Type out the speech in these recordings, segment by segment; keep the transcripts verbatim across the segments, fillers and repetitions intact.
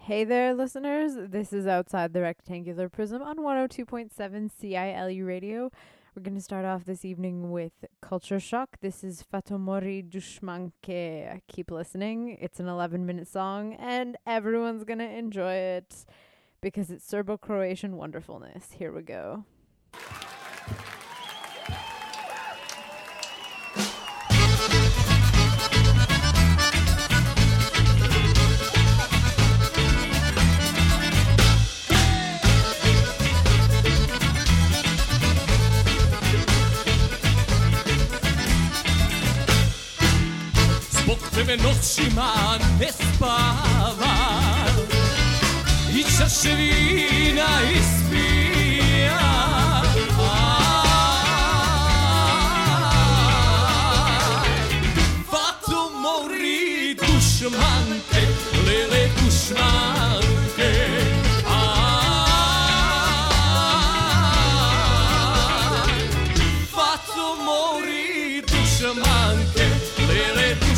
Hey there, listeners. This is Outside the Rectangular Prism on one oh two point seven C I L U Radio. We're going to start off this evening with Culture Shock. This is Fatomori Dushmanke. Keep listening. It's an eleven-minute song, and everyone's going to enjoy it because it's Serbo-Croatian wonderfulness. Here we go. Zbog tebe noćima ne spavam I čaše vina ispijam. Fatomori dušmanke, lele dušmanke. Fatomori dušmanke, lele dušmanke.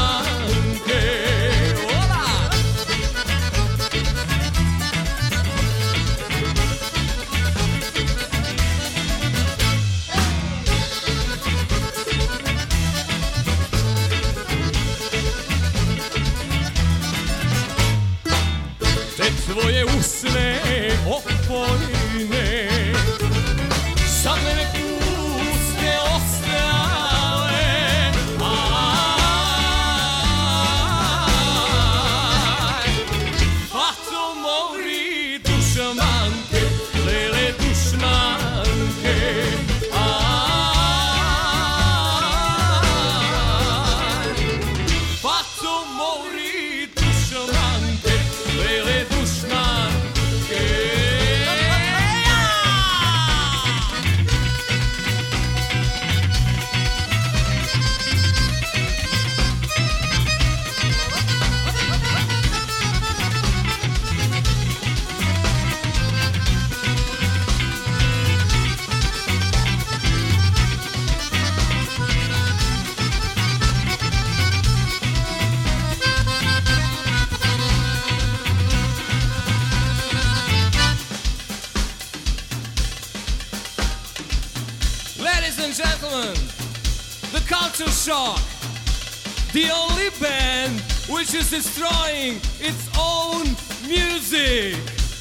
Tvoje usne opojne sad mene puste ostale. Aj, Fatomori dušmanke, lele dušmanke. Aj, Fatomori dušmanke, lele dušmanke. Ladies and gentlemen, the Culture Shock, the only band which is destroying its own music.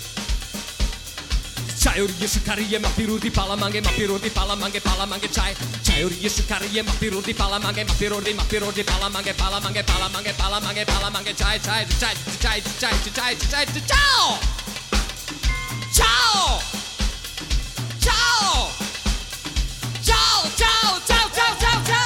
Čajorije šukarije, mapirudi palamange, mapirudi palamange, palamange čaj. Čajorije šukarije, mapirudi palamange, mapirudi, mapirudi palamange, palamange, palamange, palamange, palamange čaj, čaj, čaj, čaj, čaj, čaj, čaj, čaj, čao! Čao! Čao! Ciao, ciao, ciao, ciao, ciao, ciao!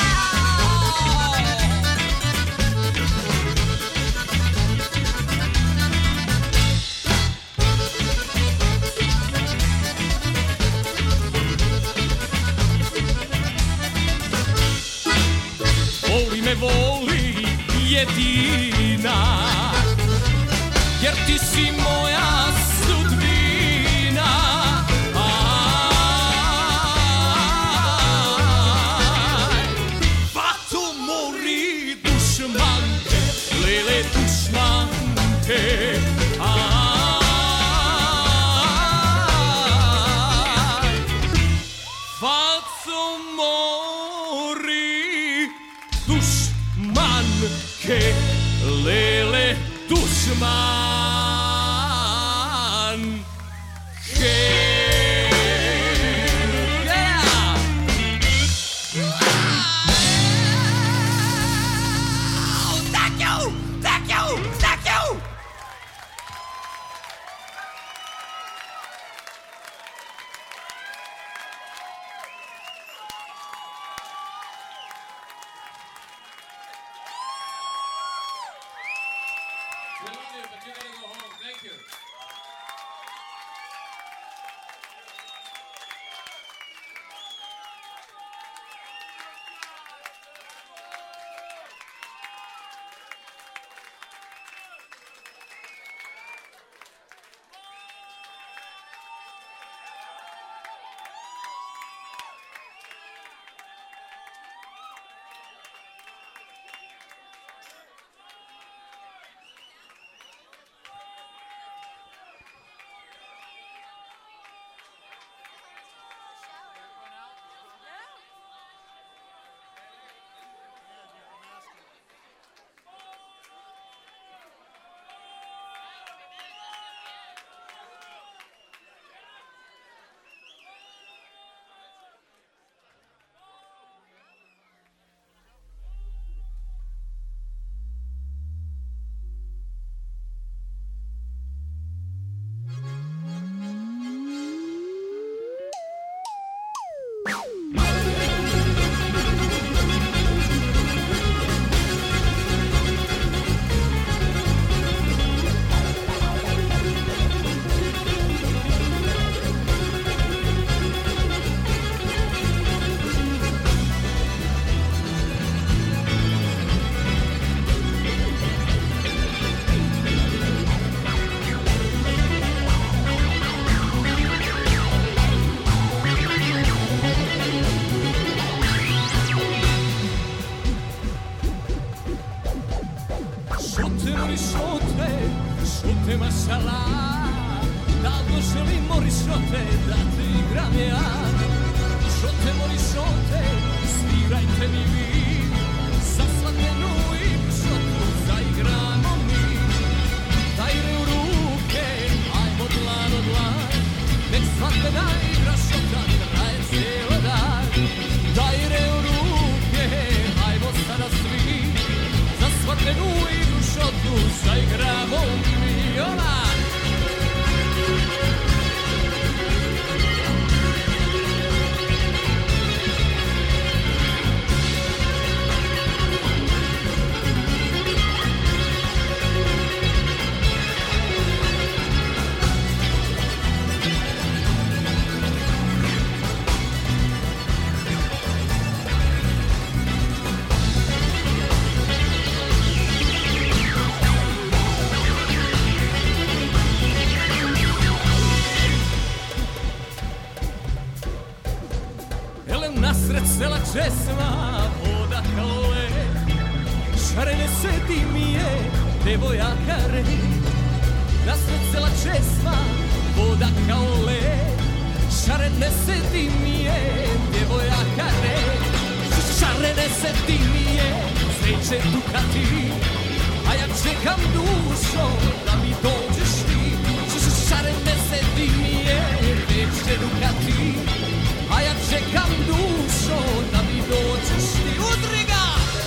Voli me, voli jedina, jer ti si moja sudbina. Fatomori dušmanke, lele dušmanke. Fatomori dušmanke, lele dušmanke. We love you, but you gotta go home. Thank you. šute, šute mašala. Davno želim mori šote da te igram ja. Šote mori šote, svirajte mi vi. Za svakodnevnu igru šotu zaigramo mi. Dajre u ruke, ajmo dlan od dlan. Nek svakodnevna igra šota traje cijelo dan. Dajre u ruke, ajmo sada svi. Za svakodnevnu igru šotu zaigramo mi. Ola! Nasred sela česma, voda kao led, šarene se dimije, devojaka red. Nasred sela česma, voda kao led, šarene se dimije, devojaka red. Šarene se dimije, sreće Ducati, a ja čekam dušo da mi dođeš ti. Šarene se dimije, sreće Ducati, a ja čekam dušo da mi dođeš ti. Udri ga!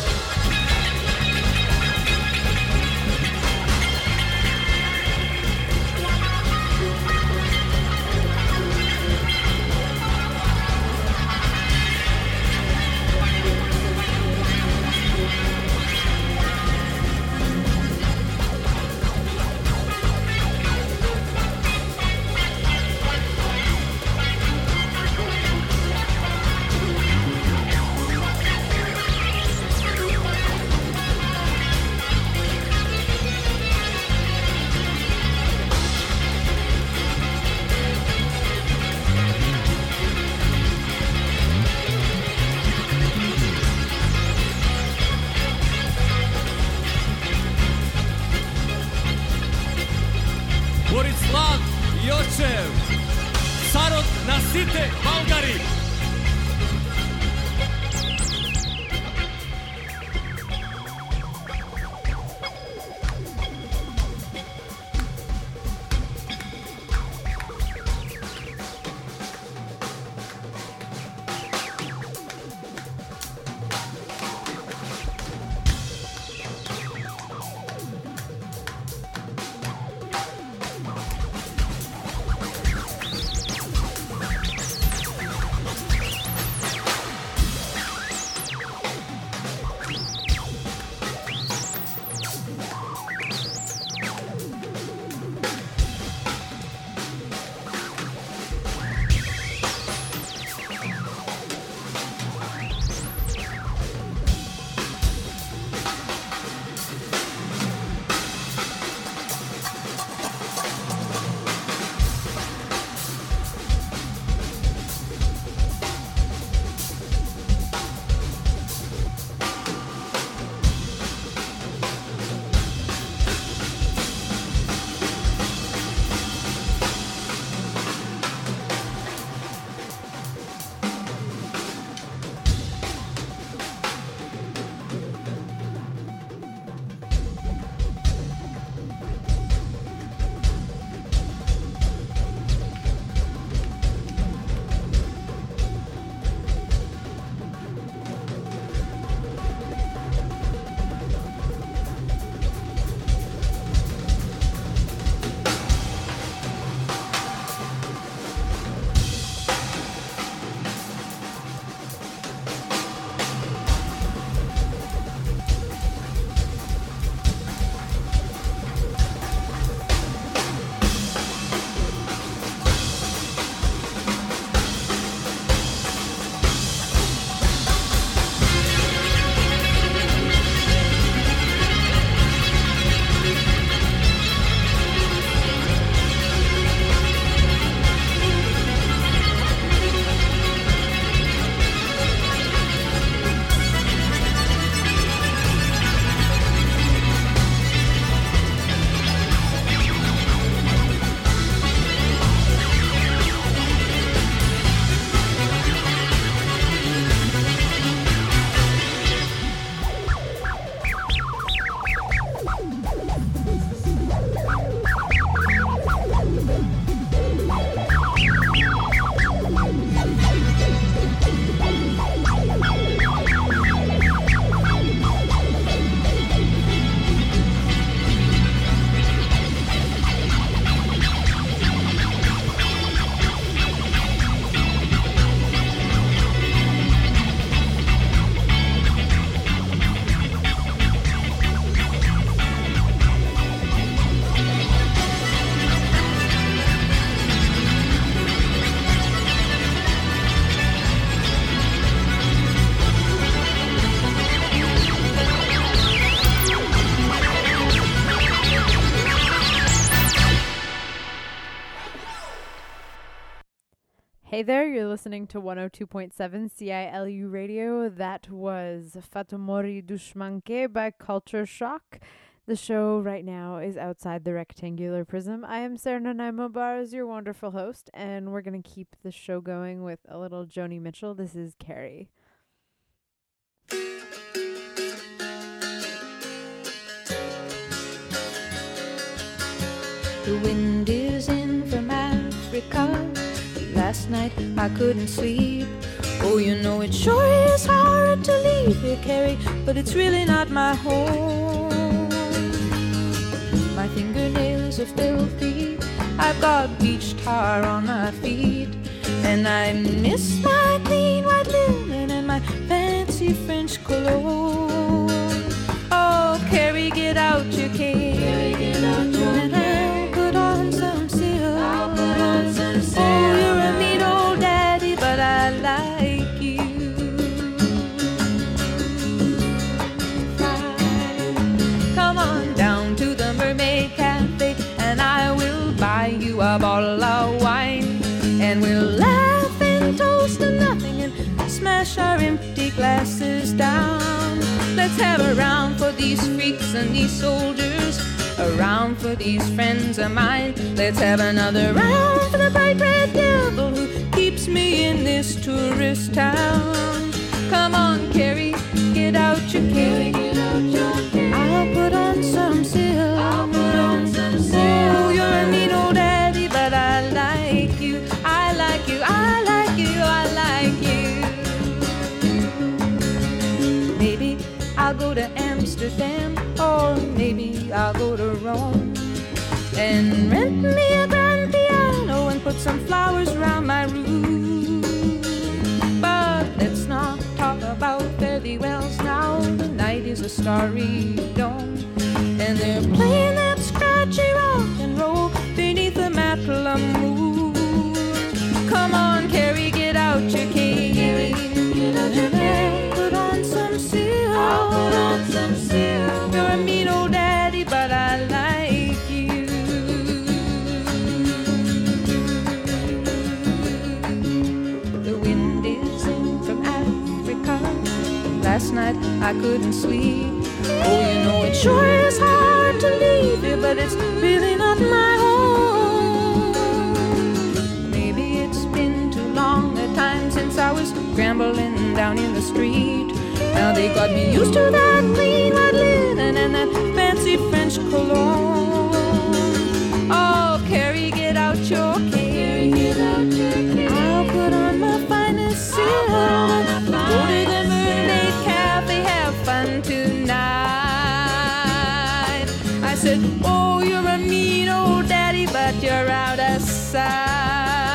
Borislav Jočev, Sarod Nasite, Bulgari. Hey there, you're listening to one oh two point seven C I L U Radio. That was Fatomori Dushmanke by Culture Shock. The show right now is Outside the Rectangular Prism. I am Sarah Nanaimo Bars, your wonderful host, and we're going to keep the show going with a little Joni Mitchell. This is Carrie. The wind is in from Africa. Last night I couldn't sleep. Oh, you know it sure is hard to leave here, Carrie, but it's really not my home. My fingernails are filthy. I've got beach tar on my feet, and I miss my clean white linen and my fancy French cologne. Oh, Carrie, get out your cane. Carrie, get out your cane. And put on some silk. I'll put on some silk. Oh, you're a mean old daddy, but I like you. Fine. Come on down to the Mermaid Cafe, and I will buy you a bottle of wine, and we'll laugh and toast to nothing and smash our empty glasses down. Let's have a round for these freaks and these soldiers, a round for these friends of mine. Let's have another round for the bright red devil who keeps me in this tourist town. Come on, Carrie, get out your cane. I'll put on some silk. I'll put on some silk. Oh, you're a mean old daddy, but I like you. I like you. I like you. I like you. Maybe I'll go to Amsterdam, or maybe I'll go to Rome, and rent me a grand piano and put some flowers around my room. But let's not talk about fare thee wells now. The night is a starry dome, and they're playing that scratchy rock and roll beneath the Macklemore moon. Come on, Carrie, get out your cane. Get out your cane. Put on some silk. I'll put on some silk. You're a mean old daddy, but I like you. The wind is in from Africa. Last night I couldn't sleep. Oh, you know it sure is hard to leave here, but it's really not my home. Maybe it's been too long a time since I was scrambling down in the street. Now they got me used to that clean white linen and that fancy French cologne. Oh, Carrie, get out your cane. I'll put on my finest silk. Go to the Mermaid Cafe, have fun tonight. I said, oh, you're a mean old daddy, but you're out of sight.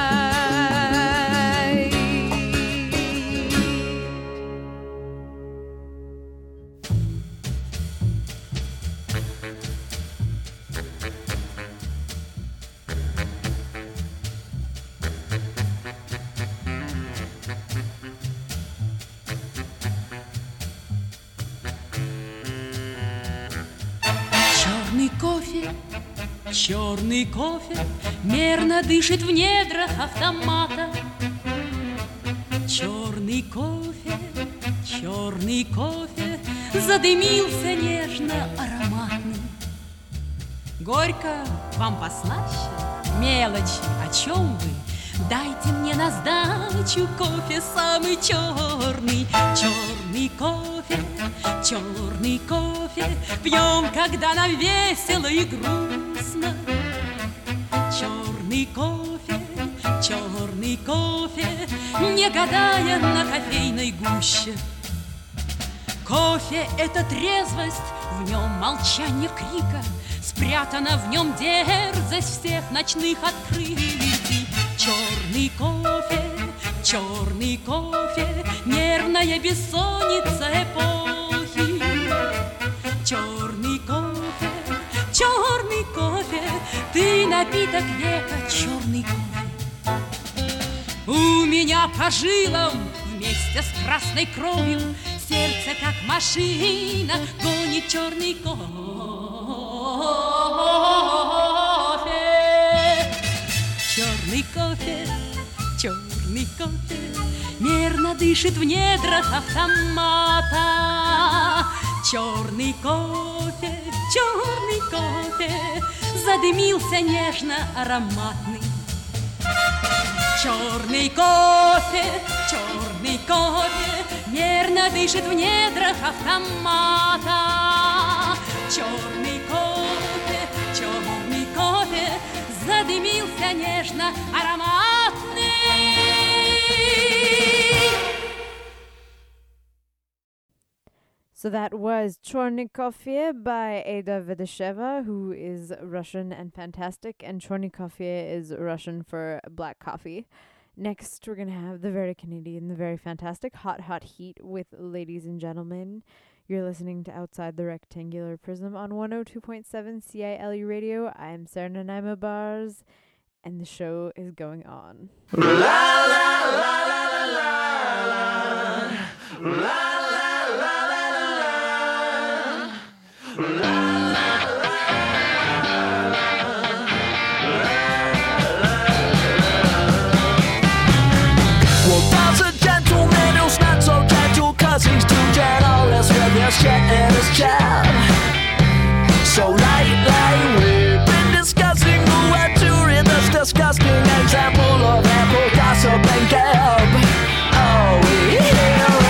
Черный кофе мерно дышит в недрах автомата. Черный кофе, черный кофе задымился нежно ароматный. Горько вам послаще, мелочи, о чем вы? Дайте мне на сдачу кофе самый черный. Черный кофе, черный кофе пьем, когда нам весело и грустно. Черный кофе, черный кофе, не гадая на кофейной гуще. Кофе — это трезвость, в нем молчание крика, спрятана в нем дерзость всех ночных открытий. Черный кофе, черный кофе, нервная бессонница эпохи. Черный кофе, черный кофе, ты напиток века, черный кофе. У меня по жилам вместе с красной кровью сердце, как машина, гонит черный кофе. Черный кофе, черный дышит в недрах автомата. Черный кофе, черный кофе задымился нежно-ароматный. Черный кофе, черный кофе мерно дышит в недрах автомата. Черный кофе, черный кофе задымился нежно-ароматный. So that was Chorny Coffee by Ada Vedesheva, who is Russian and fantastic, and Chorny Coffee is Russian for black coffee. Next, we're going to have the very Canadian, the very fantastic Hot Hot Heat with Ladies and Gentlemen. You're listening to Outside the Rectangular Prism on one oh two point seven C I L U Radio. I'm Sarah Nanaima Bars, and the show is going on. La la la la la la la la. He's too generous with his shit in his chat. So lately we've been discussing who had to read this disgusting example of ample gossip and gab. Oh, here is.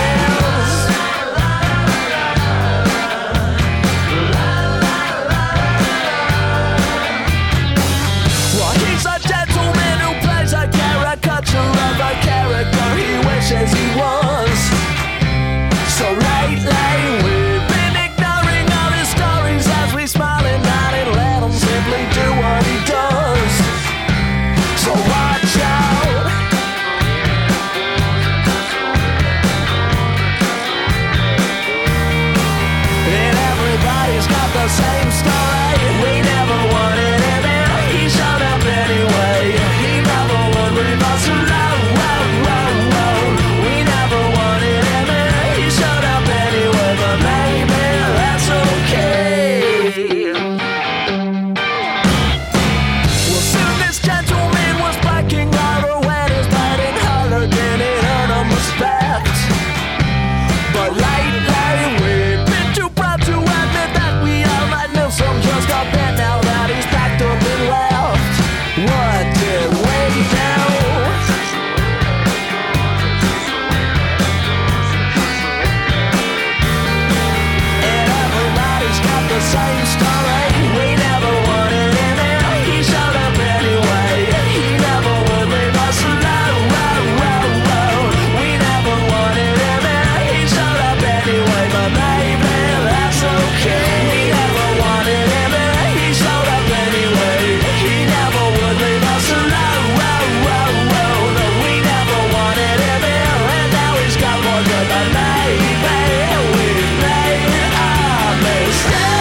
Well, he's a gentleman who plays a caricature of a character he wishes he was. So lately we've been ignoring all his stories as we smile and nod and let him simply do what he does. So watch out. And everybody's got the same story. We never wanted him in. He showed up anyway. He never would leave us alone. Whoa, whoa, whoa. We never wanted him in. Shut up anyway, but maybe that's okay. Well, soon this gentleman was backing louder when his biting harder than it earned him respect. But lately we've been too proud to admit that we are right now some just a bit now that he's packed up and left. What did we do? The same story. We never wanted him in. He showed up anyway. He never would leave us alone. Whoa, whoa, whoa. We never wanted him in. He showed up anyway, but maybe that's okay. We never wanted him in. He showed up anyway. He never would leave us alone. Whoa, whoa, whoa. No, we never wanted him in, and now he's got more good than maybe we've made a mistake.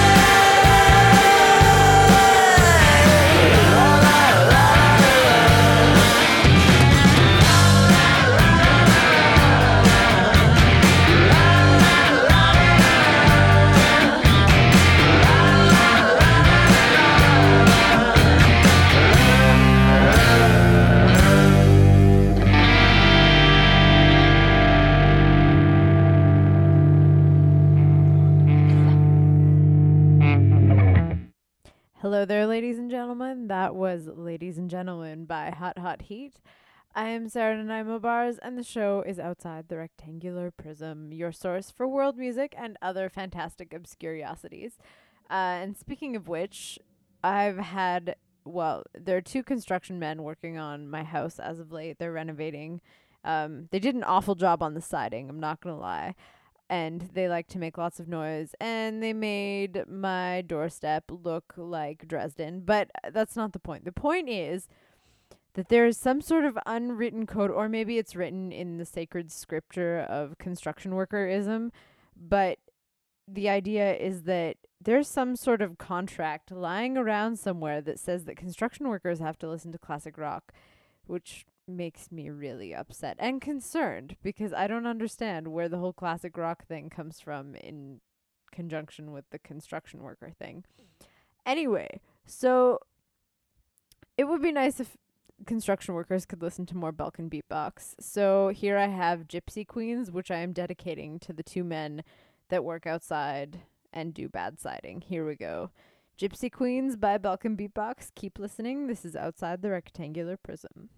Hello there, ladies and gentlemen. That was Ladies and Gentlemen by Hot Hot Heat. I am Sarah Nanaimo Bars, and the show is Outside the Rectangular Prism, your source for world music and other fantastic obscuriosities. Uh, and speaking of which, I've had, well, there are two construction men working on my house as of late. They're renovating. Um, they did an awful job on the siding, I'm not going to lie. And they like to make lots of noise, and they made my doorstep look like Dresden. But that's not the point. The point is that there is some sort of unwritten code, or maybe it's written in the sacred scripture of construction workerism, but the idea is that there's some sort of contract lying around somewhere that says that construction workers have to listen to classic rock, which makes me really upset and concerned because I don't understand where the whole classic rock thing comes from in conjunction with the construction worker thing. Anyway, so it would be nice if construction workers could listen to more Balkan beatbox. So here I have Gypsy Queens, which I am dedicating to the two men that work outside and do bad siding. Here we go. Gypsy Queens by Balkan Beatbox. Keep listening. This is Outside the Rectangular Prism.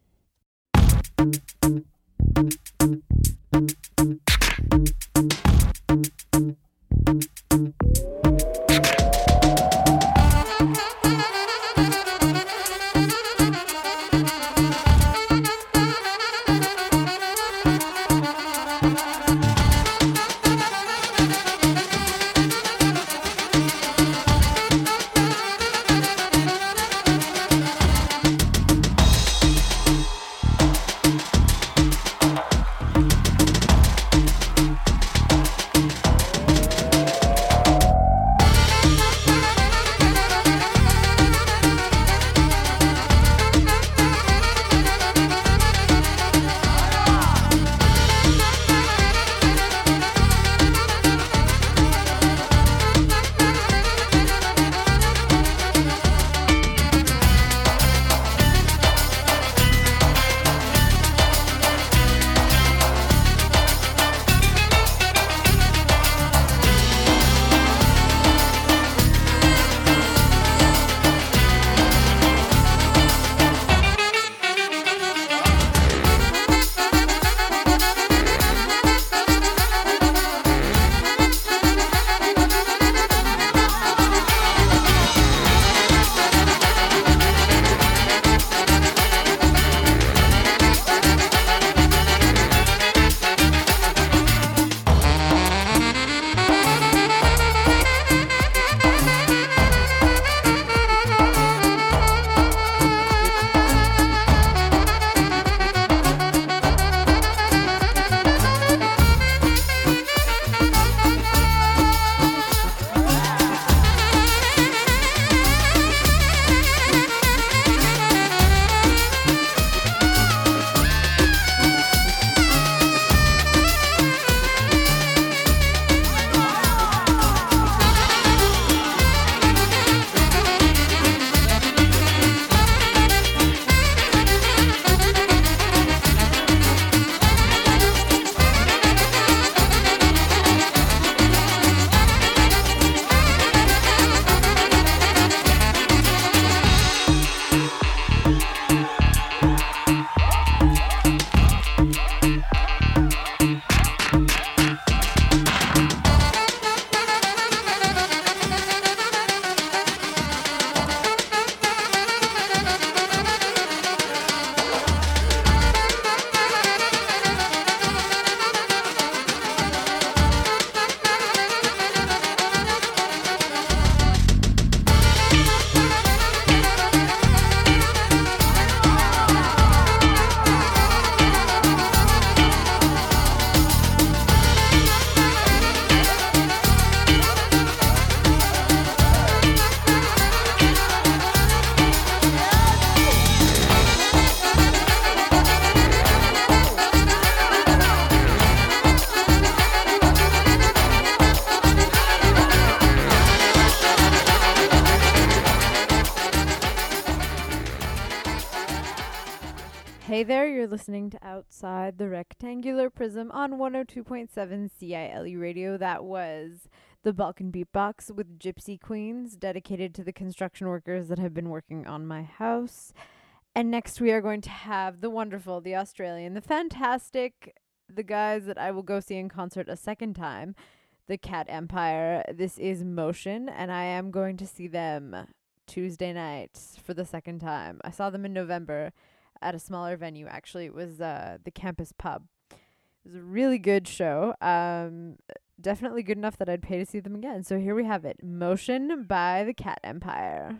Hey there, you're listening to Outside the Rectangular Prism on one oh two point seven C I L U Radio. That was the Balkan Beatbox with Gypsy Queens, dedicated to the construction workers that have been working on my house. And next we are going to have the wonderful, the Australian, the fantastic, the guys that I will go see in concert a second time, the Cat Empire. This is Motion, and I am going to see them Tuesday night for the second time. I saw them in November at a smaller venue. Actually, it was uh, the Campus Pub. It was a really good show. Um, definitely good enough that I'd pay to see them again. So here we have it. Motion by the Cat Empire.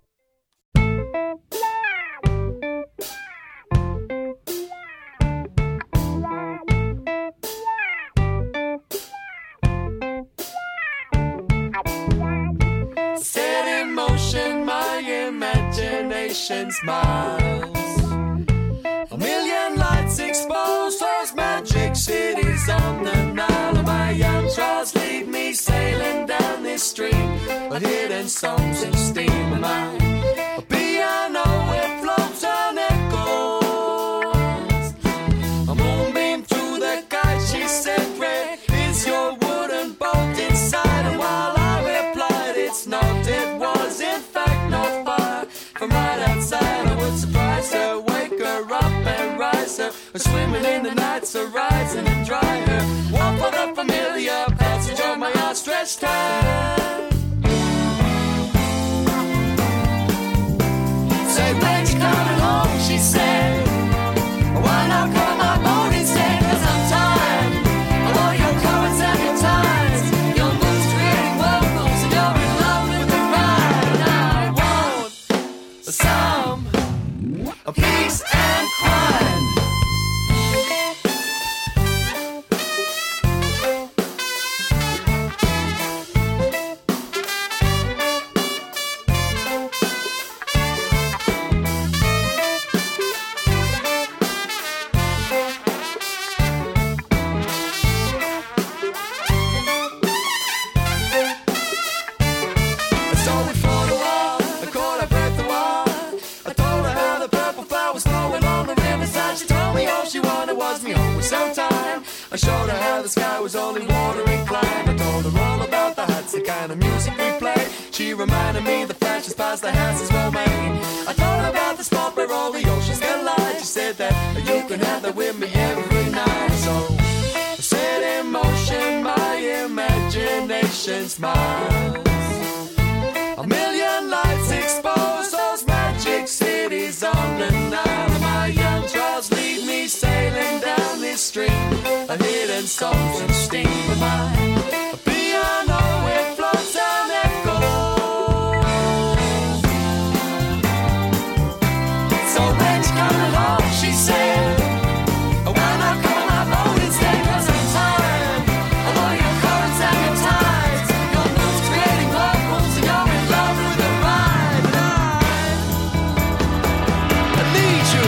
Set in motion, my imagination smiles. A million lights expose those magic cities on the Nile. And my young trials lead me sailing down this stream of hidden songs and steam. My piano, it floats on it. from right outside. I would surprise her, wake her up and rise her. Or swimming in the nights, or rising and dry her. Walk for the familiar passage of my outstretched hand. Say, when you coming home, she said. Why not come on my boat instead? Cause I'm tired of all your comments and your ties. Your moves creating whirlpools and you're in love with the ride. And I want some peace and quiet. I showed her how the sky was only water inclined. I told her all about the hats, the kind of music we play. She reminded me the flashes past the house is well made. I told her about the spot where all the oceans collide. She said that you can have that with me every night. So I set in motion my imagination smiles. A million lights expose those magic cities on the Nile. My young trials lead me sailing down this stream of hidden songs and steam. Of my piano, it floats and echoes. So when she's coming home, she said, why not come on my boat instead? Cause I'm tired of all your currents and your tides. Your moves creating whirlpools and you're in love with the ride. And I, I need you.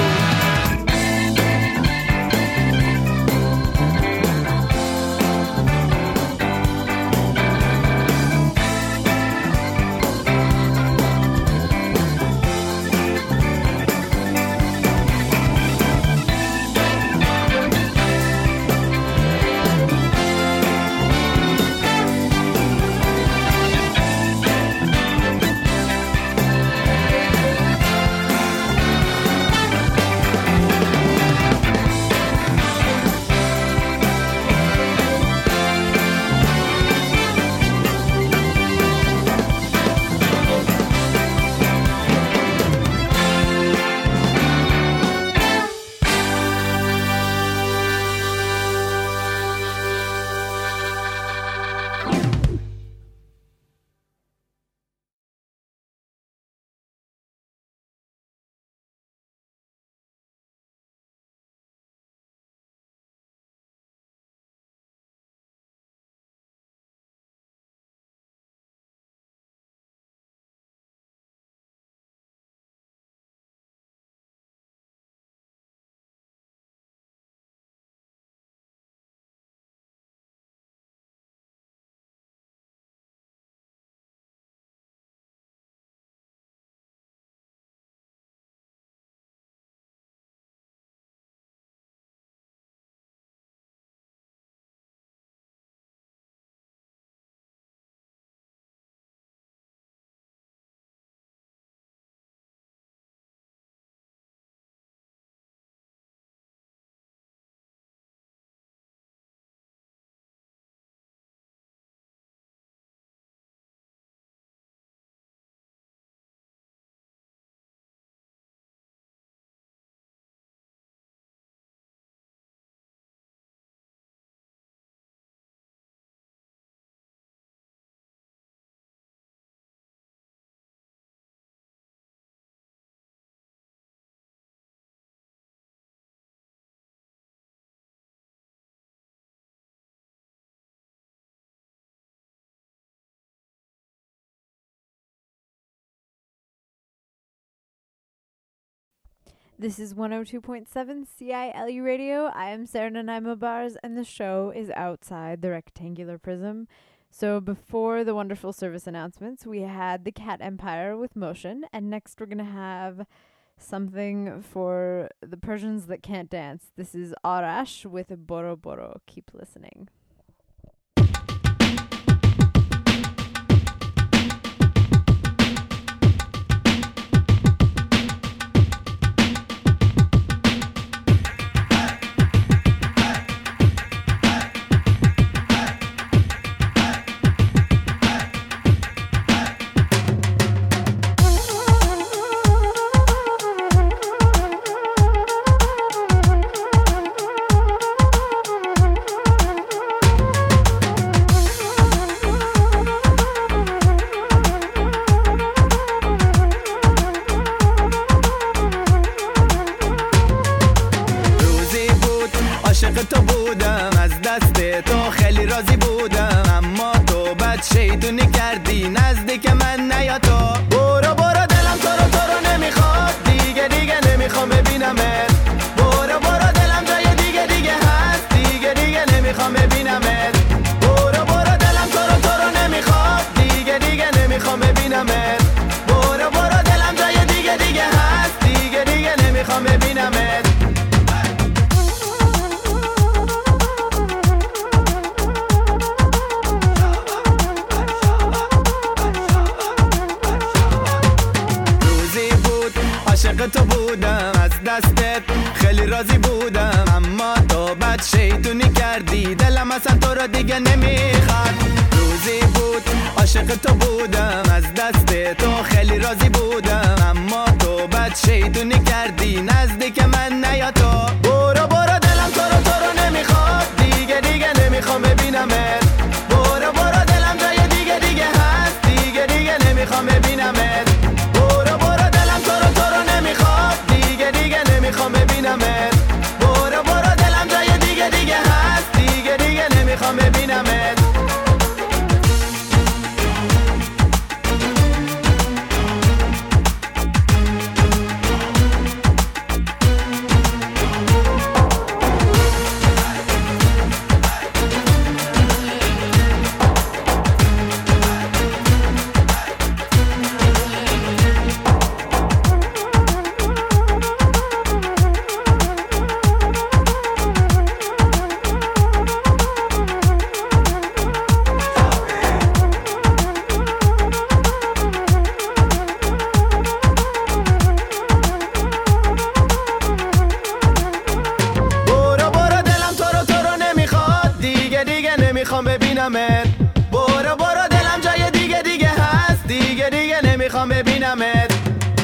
This is one oh two point seven C I L U Radio. I am Sarah Nanaima Bars, and the show is Outside the Rectangular Prism. So before the wonderful service announcements, we had the Cat Empire with Motion, and next we're going to have something for the Persians that can't dance. This is Arash with Boro Boro. Keep listening. عاشق تو بودم، از دست تو خیلی راضی بودم، اما تو بد شیطونی کردی نزدیک من نیا تو. برو برو دلم تو رو تو رو نمیخواد، دیگه دیگه نمیخوام ببینمت. برو برو دلم جای دیگه دیگه هست، دیگه دیگه نمیخوام ببینمت. برو برو دلم تو رو تو رو نمیخواد، دیگه دیگه نمیخوام ببینمت. برو برو دلم جای دیگه دیگه هست، دیگه دیگه نمیخوام ببینمت. عاشق تو بودم، از دستت خیلی راضی بودم، اما تو بد شیطونی کردی دلم اصلا تو رو دیگه نمیخواد. روزی بود عاشق تو بودم، از دست تو خیلی راضی بودم، اما تو بد شیطونی کردی نزدیک من نیا تو. برو برو دلم تو رو تو رو نمیخواد، دیگه دیگه نمیخوام ببینمت. برو برو دلم جای دیگه دیگه هست، دیگه دیگه نمیخوام ببینمت. برو برو دلم تو رو تو رو نمیخواد، دیگه دیگه نمیخوام ببینمت. برو برو دلم جای دیگه دیگه هست، دیگه دیگه نمیخوام ببینمت. نمیخوام ببینمت. برو برو دلم جای دیگه دیگه هست، دیگه دیگه نمیخوام ببینمت.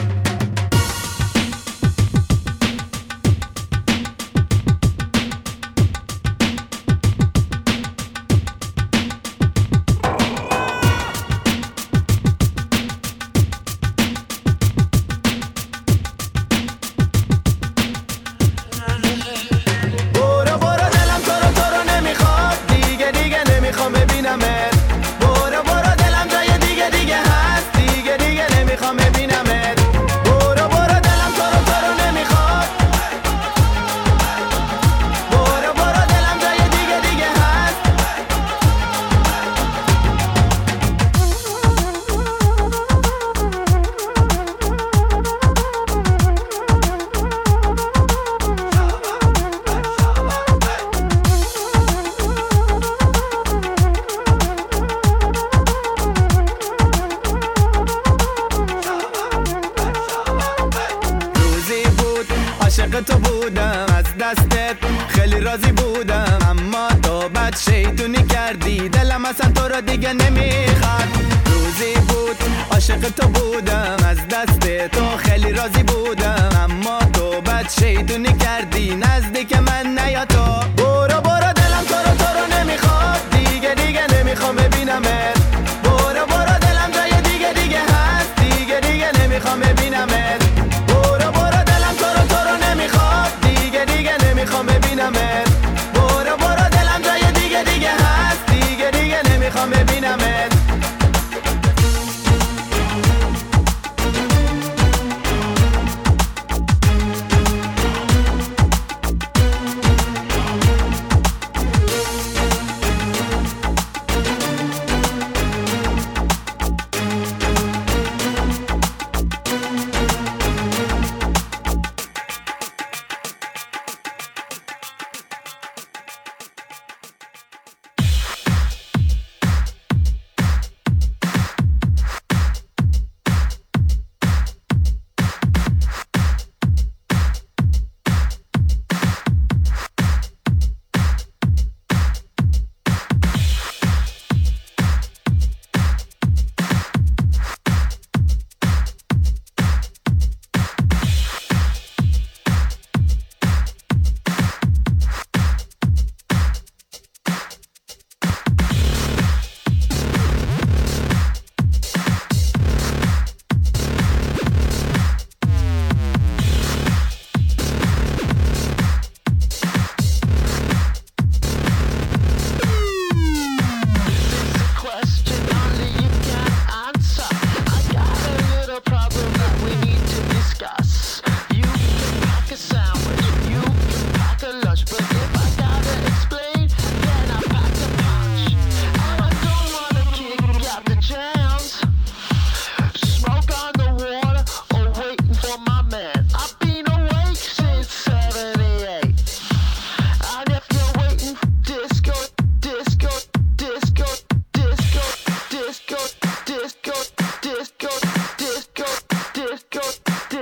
عاشق تو بودم، از دستت خیلی راضی بودم، اما تو بد شیطونی کردی دلم اصلا تو رو دیگه نمیخواد. روزی بود عاشق تو بودم، از دست تو خیلی راضی بودم، اما تو بد شیطونی کردی نزدیک من نیا تو. برو برو دلم تو رو تو رو نمیخواد، دیگه دیگه نمیخوام ببینمت. برو برو دلم جای دیگه دیگه هست، دیگه دیگه نمیخوام ببینمت. برو برو دلم تو رو تو رو نمیخواد، دیگه دیگه نمیخوام ببینمت. برو برو دلم جای دیگه دیگه هست، دیگه دیگه نمیخوام ببینمت.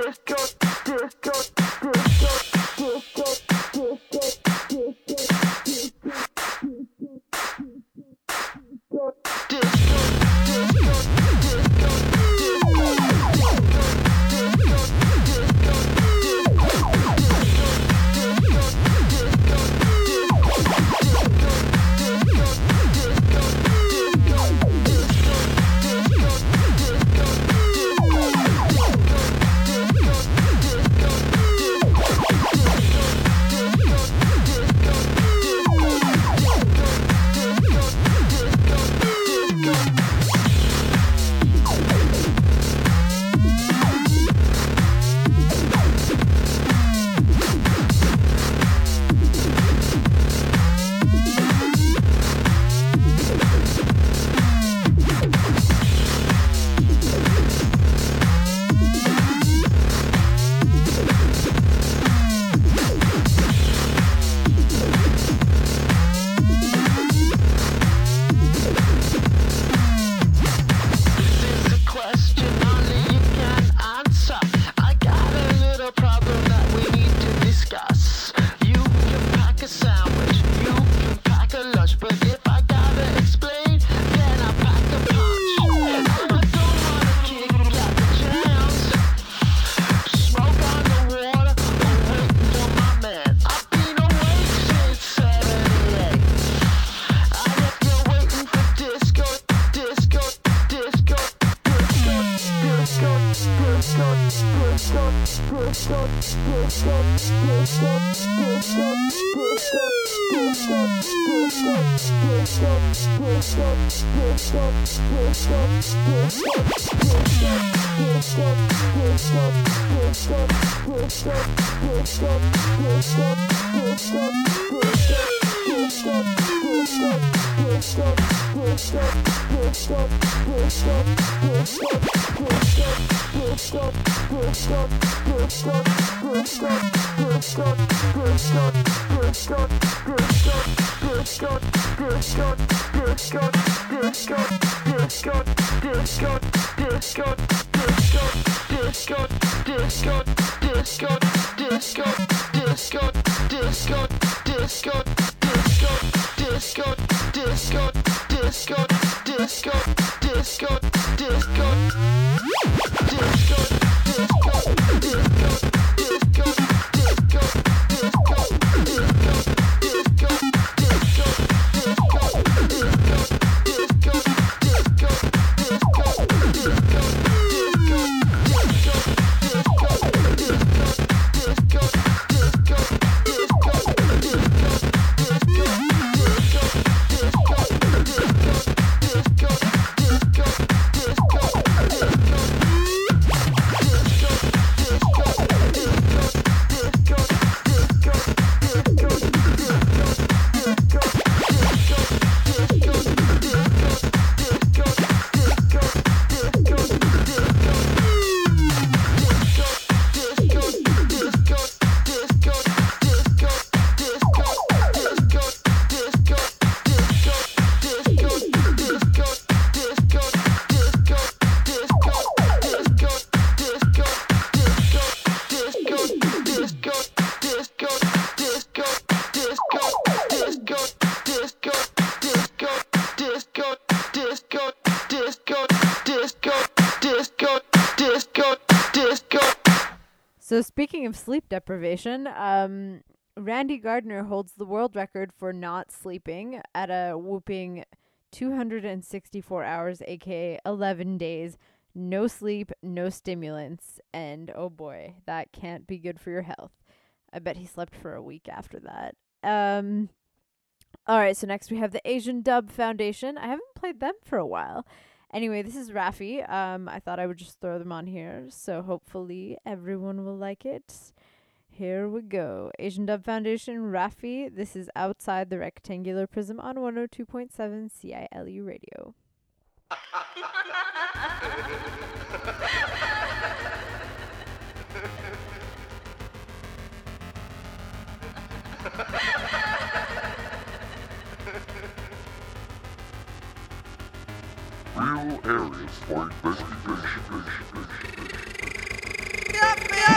So speaking of sleep deprivation, um, Randy Gardner holds the world record for not sleeping at a whooping two hundred sixty-four hours, aka eleven days. No sleep, no stimulants, and oh boy, that can't be good for your health. I bet he slept for a week after that. Um, all right, so next we have the Asian Dub Foundation. I haven't played them for a while. Anyway, this is Raffi. Um, I thought I would just throw them on here, so hopefully everyone will like it. Here we go. Asian Dub Foundation, Raffi. This is Outside the Rectangular Prism on one oh two point seven C I L U Radio. Real areas for investigation. Get me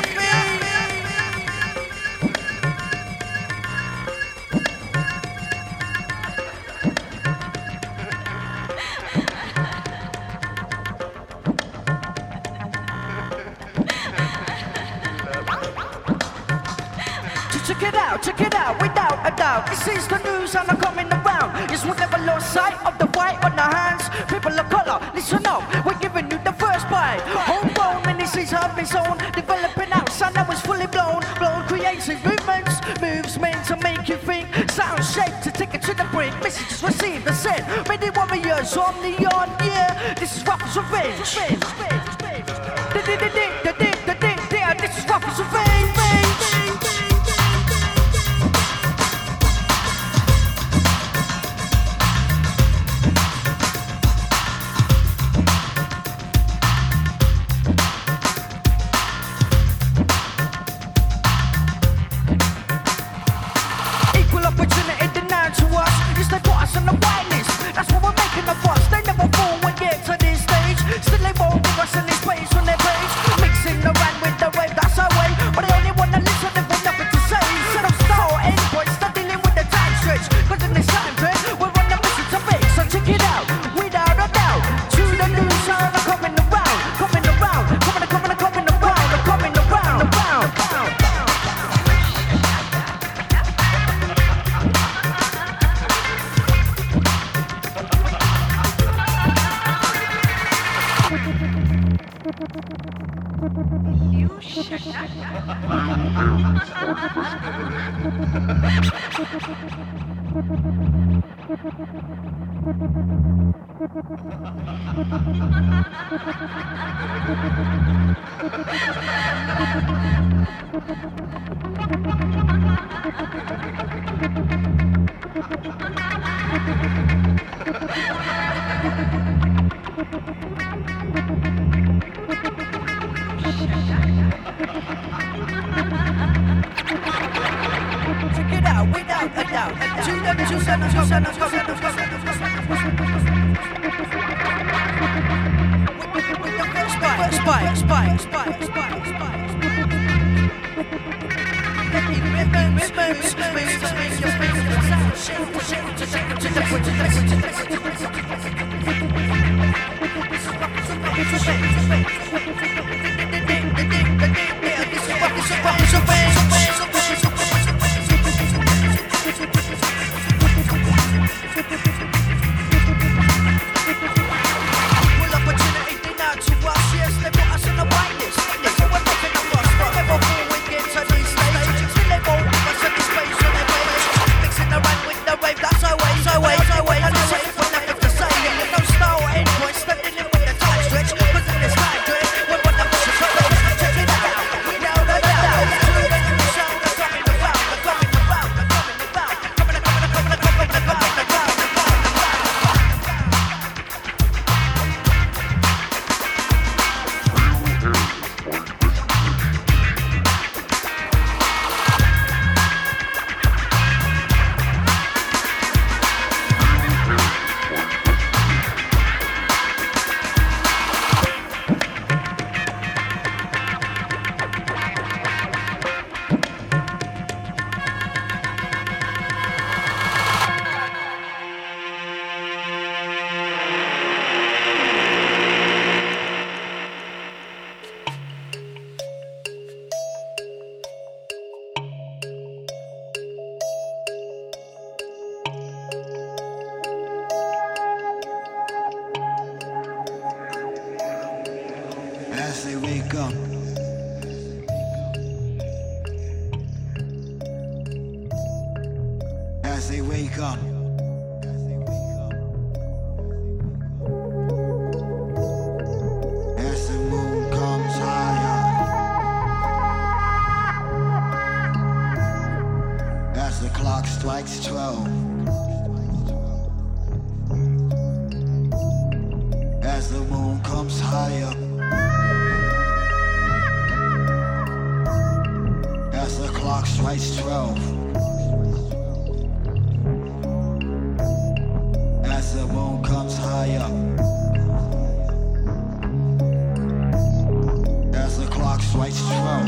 out, check it out, without a doubt. This is the news and I'm coming around. Yes, we never lost sight of the white on our hands. People of color, listen up, we're giving you the first bite. Homegrown, many seeds have been sown, developing out, sound that was fully blown. Blown, creative movements, moves meant to make you think. Sound shaped to take it to the brink. Messages received and sent. Many warriors on the on, yeah. This is Rappers Revenge. Revenge, revenge, revenge. This is Rappers Revenge. Equal opportunity denied to us. Yes, they put us on the whiteness. That's what we're making of us. They never fall when get to this stage. Still they won't give us any space on their page. Mixing the rhyme with the wave, that's our way. But they only wanna listen if we've nothing to say. Instead of star endpoints, start dealing with the time stretch. Cause in this time trend, we're on a mission to fix. So check it out, without a doubt. To the new sound, I'm coming around. Coming around, coming, coming, coming around. I'm coming around, around, around. Check it out, without a doubt. To the new sound, I'm coming, I'm coming, I'm coming. With the first spike, spike, spike, spike, spike, spike. Remember, remember, As they wake up, as they wake up, as the moon comes higher, as the clock strikes twelve, as the moon comes higher. As the clock strikes twelve, as the moon comes higher, as the clock strikes twelve,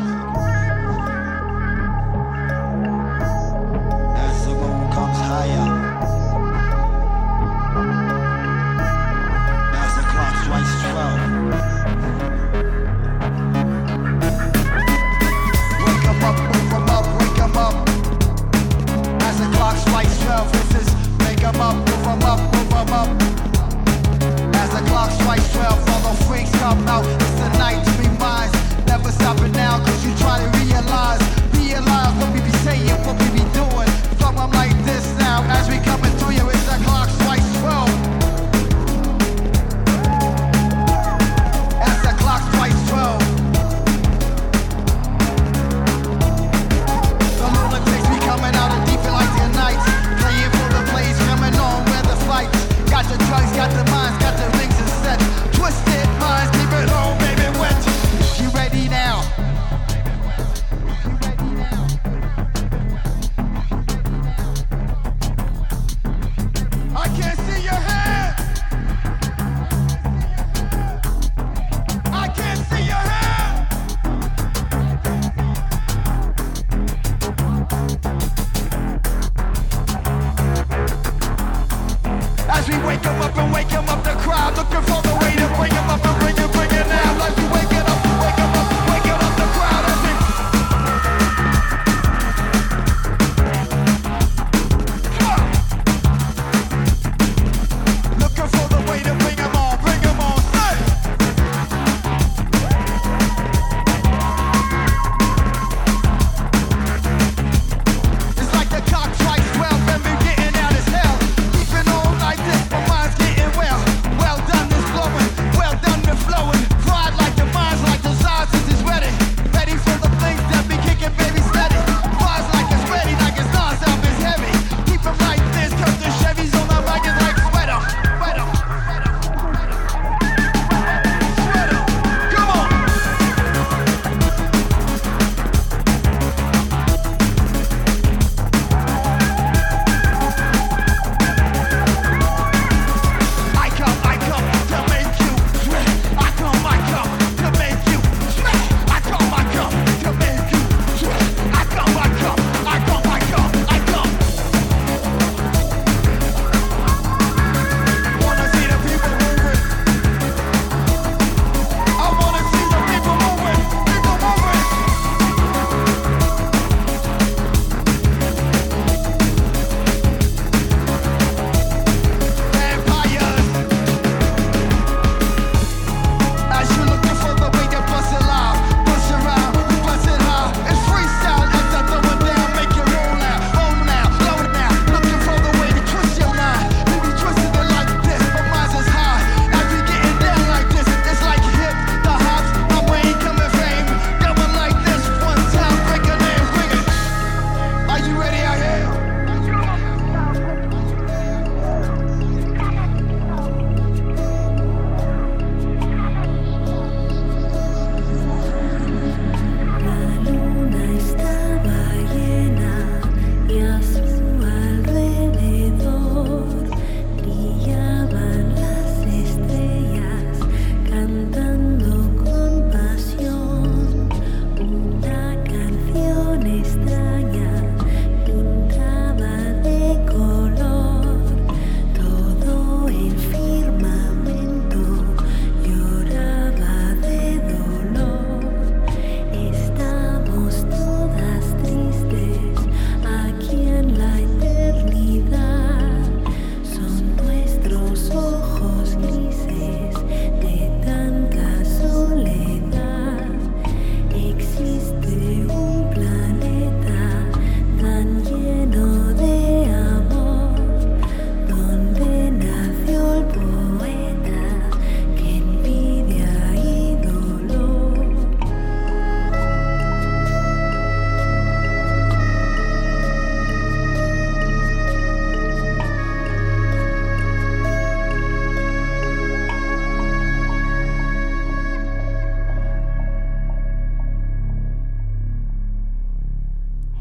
as the moon comes higher, as the clock strikes twelve. Wake 'em up, wake 'em up, wake 'em up.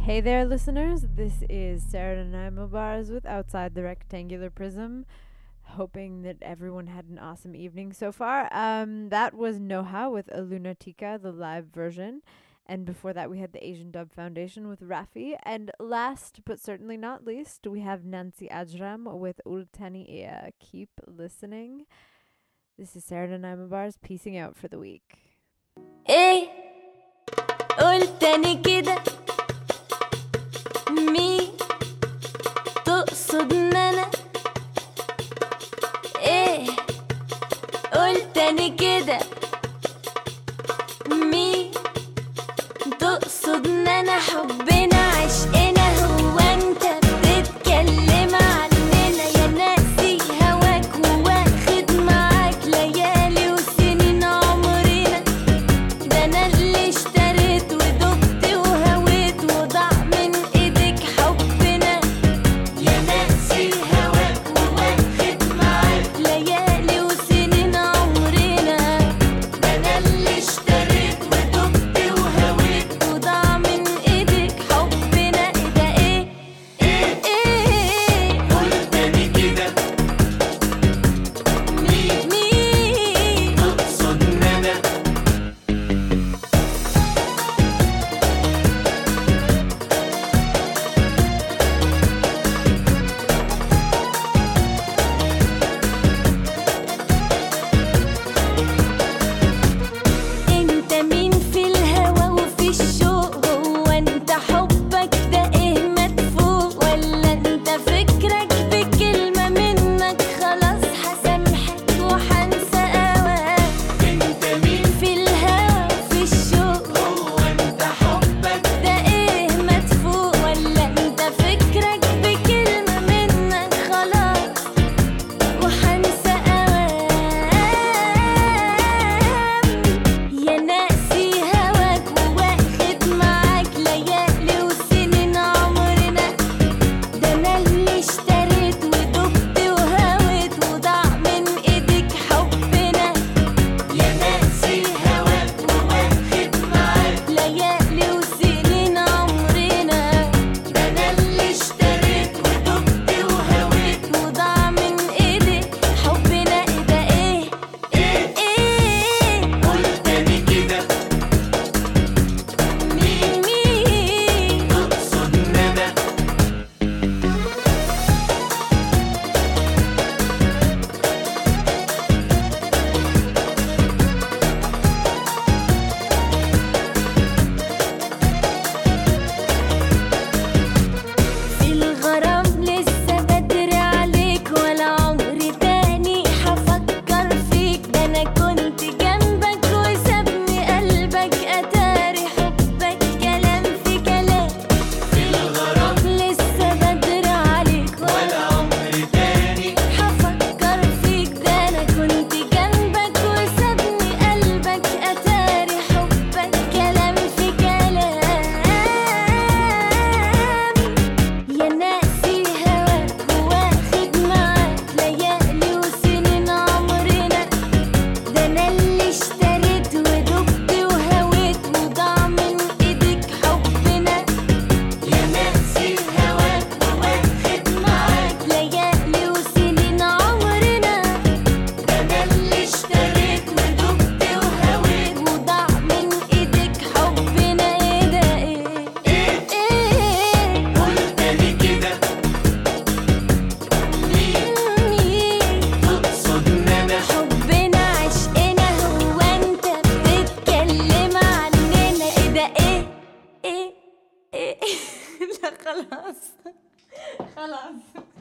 Hey there, listeners. This is Sarah Nanaimo Bars with Outside the Rectangular Prism. Hoping that everyone had an awesome evening so far. Um, that was Noha with a Lunatica, the live version. And before that, we had the Asian Dub Foundation with Rafi. And last, but certainly not least, we have Nancy Ajram with Ultani Ea. Keep listening. This is Sarah Nanaimo Bars, peacing out for the week. ايه قول تاني كده مين تقصد ان انا ايه قول تاني كده مين تقصد ان انا حبنا عشقنا هو انت بتتكلم عننا يا ناسي هواك وواخد معاك ليالي وسنين عمرنا ده انا اللي اشتريت ودقت وهويت وضاع من ايدك حبنا يا ناسي هواك وواخد معاك ليالي وسنين عمرنا ده انا اللي اشتريت ودقت وهويت وضاع من ايدك حبنا ايه ده ايه ايه ايه قول تاني كده مين مين تقصد ان انا انت مين في الهوى وفي الشوق هو انت حبك ده ايه مدفوق ولا انت فكرك بكلمة منك خلاص هسامحك وحنسى قواك انت مين في الهوى وفي الشوق هو انت حبك ده ايه مدفوق ولا انت فكرك بكلمة منك خلاص وحنسى قواك يا ناسي هواك وواخد معاك ليالي وسنين عمرنا ده انا اللي اشتريت ودقت وهويت وضاع من ايدك حبنا يا ناسي هواك وواخد معاك ليالي وسنين عمرنا ده انا اللي اشتريت ودقت وهويت وضاع من ايدك حبنا ايه ده ايه ايه ايه قول تاني كده مين مين تقصد ان انا في الغرام لسه بدري عليك ولا عمري تاني هفكر فيك ده انا كنت جنبك وسابني قلبك اتاري حبك كلام في كلام في الغرام لسه بدري عليك ولا عمري تاني هفكر فيك ده انا كنت جنبك وسابني قلبك اتاري حبك كلام في كلام يا ناسي هواك وواخد معاك ليالي وسنين عمرنا ده انا اللي اشتريت ودقت وهويت وضاع من ايدك حبنا يا ناسي هواك وواخد معاك ليالي وسنين عمرنا ده انا اللي اشتريت ودقت وهويت وضاع من ايدك حبنا ايه ده ايه ايه ايه قول تاني كده مين مين تقصد ان انا حبنا عشقنا هو انت بتتكلم عننا ايه ده ايه ايه ايه لا خلاص خلاص